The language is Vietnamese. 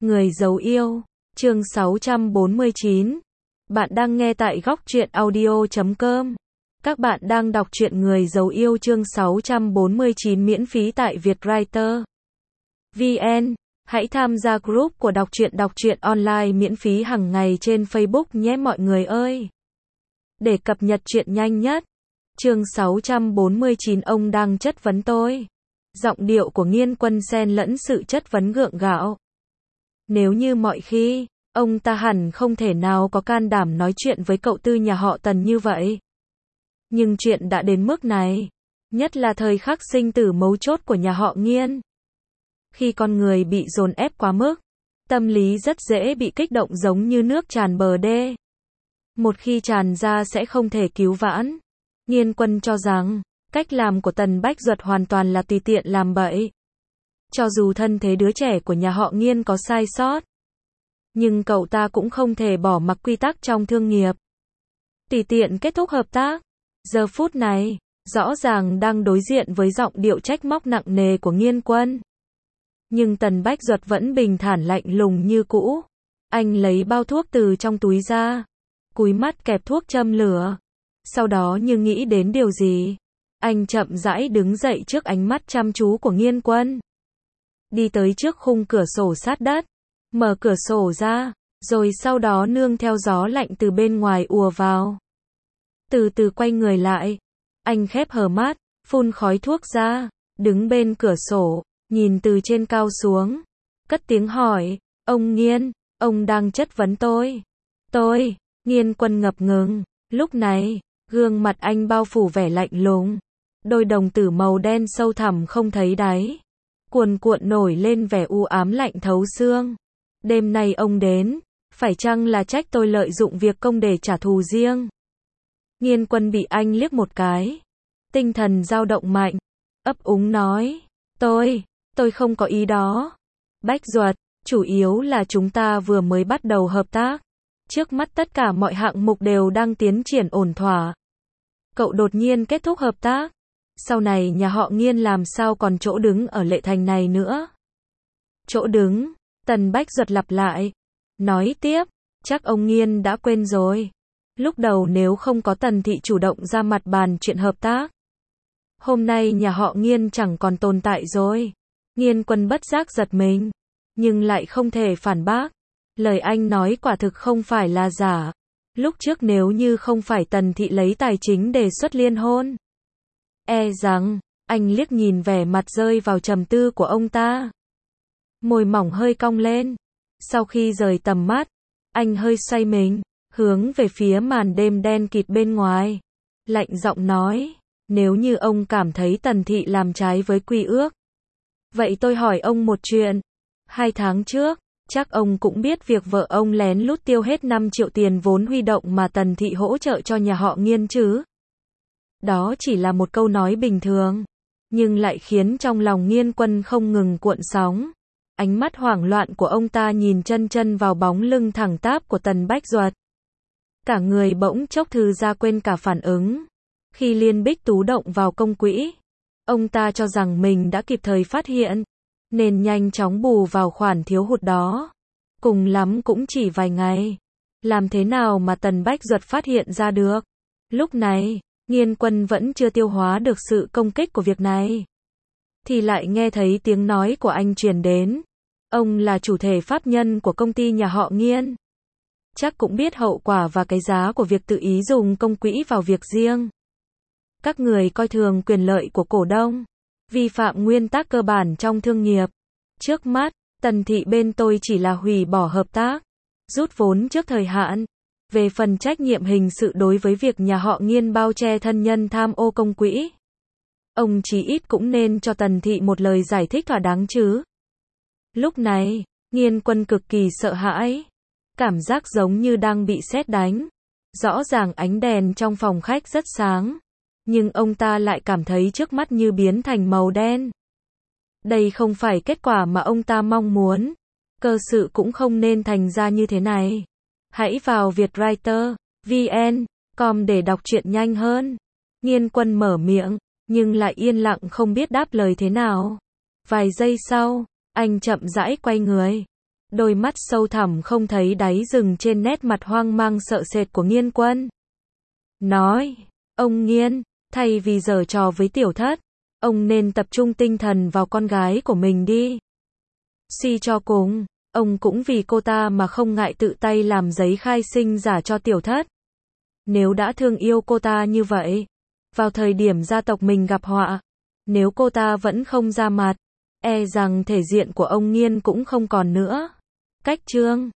Người giấu yêu, chương 649. Bạn đang nghe tại góc truyện audio.com. Các bạn đang đọc truyện Người giấu yêu chương 649 miễn phí tại Vietwriter VN. Hãy tham gia group của đọc truyện online miễn phí hàng ngày trên Facebook nhé mọi người ơi. Để cập nhật truyện nhanh nhất. Chương 649 ông đang chất vấn tôi. Giọng điệu của Nghiên Quân xen lẫn sự chất vấn gượng gạo. Nếu như mọi khi, ông ta hẳn không thể nào có can đảm nói chuyện với cậu Tư nhà họ Tần như vậy. Nhưng chuyện đã đến mức này, nhất là thời khắc sinh tử mấu chốt của nhà họ Nghiên. Khi con người bị dồn ép quá mức, tâm lý rất dễ bị kích động giống như nước tràn bờ đê. Một khi tràn ra sẽ không thể cứu vãn. Nghiên Quân cho rằng, cách làm của Tần Bách Duật hoàn toàn là tùy tiện làm bậy. Cho dù thân thế đứa trẻ của nhà họ Nghiên có sai sót, nhưng cậu ta cũng không thể bỏ mặc quy tắc trong thương nghiệp. Tùy tiện kết thúc hợp tác. Giờ phút này, rõ ràng đang đối diện với giọng điệu trách móc nặng nề của Nghiên Quân. Nhưng Tần Bách Duật vẫn bình thản lạnh lùng như cũ. Anh lấy bao thuốc từ trong túi ra, cúi mắt kẹp thuốc châm lửa. Sau đó như nghĩ đến điều gì, anh chậm rãi đứng dậy trước ánh mắt chăm chú của Nghiên Quân. Đi tới trước khung cửa sổ sát đất, mở cửa sổ ra, rồi sau đó nương theo gió lạnh từ bên ngoài ùa vào. Từ từ quay người lại, anh khép hờ mắt, phun khói thuốc ra, đứng bên cửa sổ, nhìn từ trên cao xuống, cất tiếng hỏi, ông Nghiên, ông đang chất vấn tôi. Nghiên Quân ngập ngừng, lúc này, gương mặt anh bao phủ vẻ lạnh lùng, đôi đồng tử màu đen sâu thẳm không thấy đáy, cuồn cuộn nổi lên vẻ u ám lạnh thấu xương. Đêm nay ông đến, phải chăng là trách tôi lợi dụng việc công để trả thù riêng? Nghiên Quân bị anh liếc một cái, tinh thần dao động mạnh, ấp úng nói, tôi không có ý đó. Bách Duật, chủ yếu là chúng ta vừa mới bắt đầu hợp tác. Trước mắt tất cả mọi hạng mục đều đang tiến triển ổn thỏa. Cậu đột nhiên kết thúc hợp tác. Sau này nhà họ Nghiên làm sao còn chỗ đứng ở Lệ Thành này nữa? Chỗ đứng, Tần Bách Duật lặp lại. Nói tiếp, chắc ông Nghiên đã quên rồi. Lúc đầu nếu không có Tần Thị chủ động ra mặt bàn chuyện hợp tác, hôm nay nhà họ Nghiên chẳng còn tồn tại rồi. Nghiên Quân bất giác giật mình, nhưng lại không thể phản bác. Lời anh nói quả thực không phải là giả. Lúc trước nếu như không phải Tần Thị lấy tài chính đề xuất liên hôn, rằng, anh liếc nhìn vẻ mặt rơi vào trầm tư của ông ta. Môi mỏng hơi cong lên. Sau khi rời tầm mắt, anh hơi xoay mình, hướng về phía màn đêm đen kịt bên ngoài. Lạnh giọng nói, nếu như ông cảm thấy Tần Thị làm trái với quy ước, vậy tôi hỏi ông một chuyện. 2 tháng trước, chắc ông cũng biết việc vợ ông lén lút tiêu hết 5 triệu tiền vốn huy động mà Tần Thị hỗ trợ cho nhà họ Nghiên chứ. Đó chỉ là một câu nói bình thường, nhưng lại khiến trong lòng Nghiên Quân không ngừng cuộn sóng. Ánh mắt hoảng loạn của ông ta nhìn chân vào bóng lưng thẳng tắp của Tần Bách Duật. Cả người bỗng chốc thư ra quên cả phản ứng. Khi Liên Bích Tú động vào công quỹ, ông ta cho rằng mình đã kịp thời phát hiện, nên nhanh chóng bù vào khoản thiếu hụt đó. Cùng lắm cũng chỉ vài ngày. Làm thế nào mà Tần Bách Duật phát hiện ra được? Lúc này, Nghiên Quân vẫn chưa tiêu hóa được sự công kích của việc này, thì lại nghe thấy tiếng nói của anh truyền đến. Ông là chủ thể pháp nhân của công ty nhà họ Nghiên, chắc cũng biết hậu quả và cái giá của việc tự ý dùng công quỹ vào việc riêng. Các người coi thường quyền lợi của cổ đông, vi phạm nguyên tắc cơ bản trong thương nghiệp. Trước mắt, Tần Thị bên tôi chỉ là hủy bỏ hợp tác, rút vốn trước thời hạn. Về phần trách nhiệm hình sự đối với việc nhà họ Nghiên bao che thân nhân tham ô công quỹ, ông chí ít cũng nên cho Tần Thị một lời giải thích thỏa đáng chứ. Lúc này, Nghiên Quân cực kỳ sợ hãi, cảm giác giống như đang bị sét đánh. Rõ ràng ánh đèn trong phòng khách rất sáng, nhưng ông ta lại cảm thấy trước mắt như biến thành màu đen. Đây không phải kết quả mà ông ta mong muốn. Cơ sự cũng không nên thành ra như thế này. Hãy vào Vietwriter VN.com để đọc truyện nhanh hơn. Nghiên Quân mở miệng, nhưng lại yên lặng không biết đáp lời thế nào. Vài giây sau, anh chậm rãi quay người, Đôi mắt sâu thẳm không thấy đáy dừng trên nét mặt hoang mang sợ sệt của Nghiên Quân. Nói, ông Nghiên, thay vì giở trò với tiểu thất, ông nên tập trung tinh thần vào con gái của mình đi. Suy cho cùng, ông cũng vì cô ta mà không ngại tự tay làm giấy khai sinh giả cho tiểu thất. Nếu đã thương yêu cô ta như vậy, vào thời điểm gia tộc mình gặp họa, nếu cô ta vẫn không ra mặt, e rằng thể diện của ông Nghiên cũng không còn nữa. Cách chương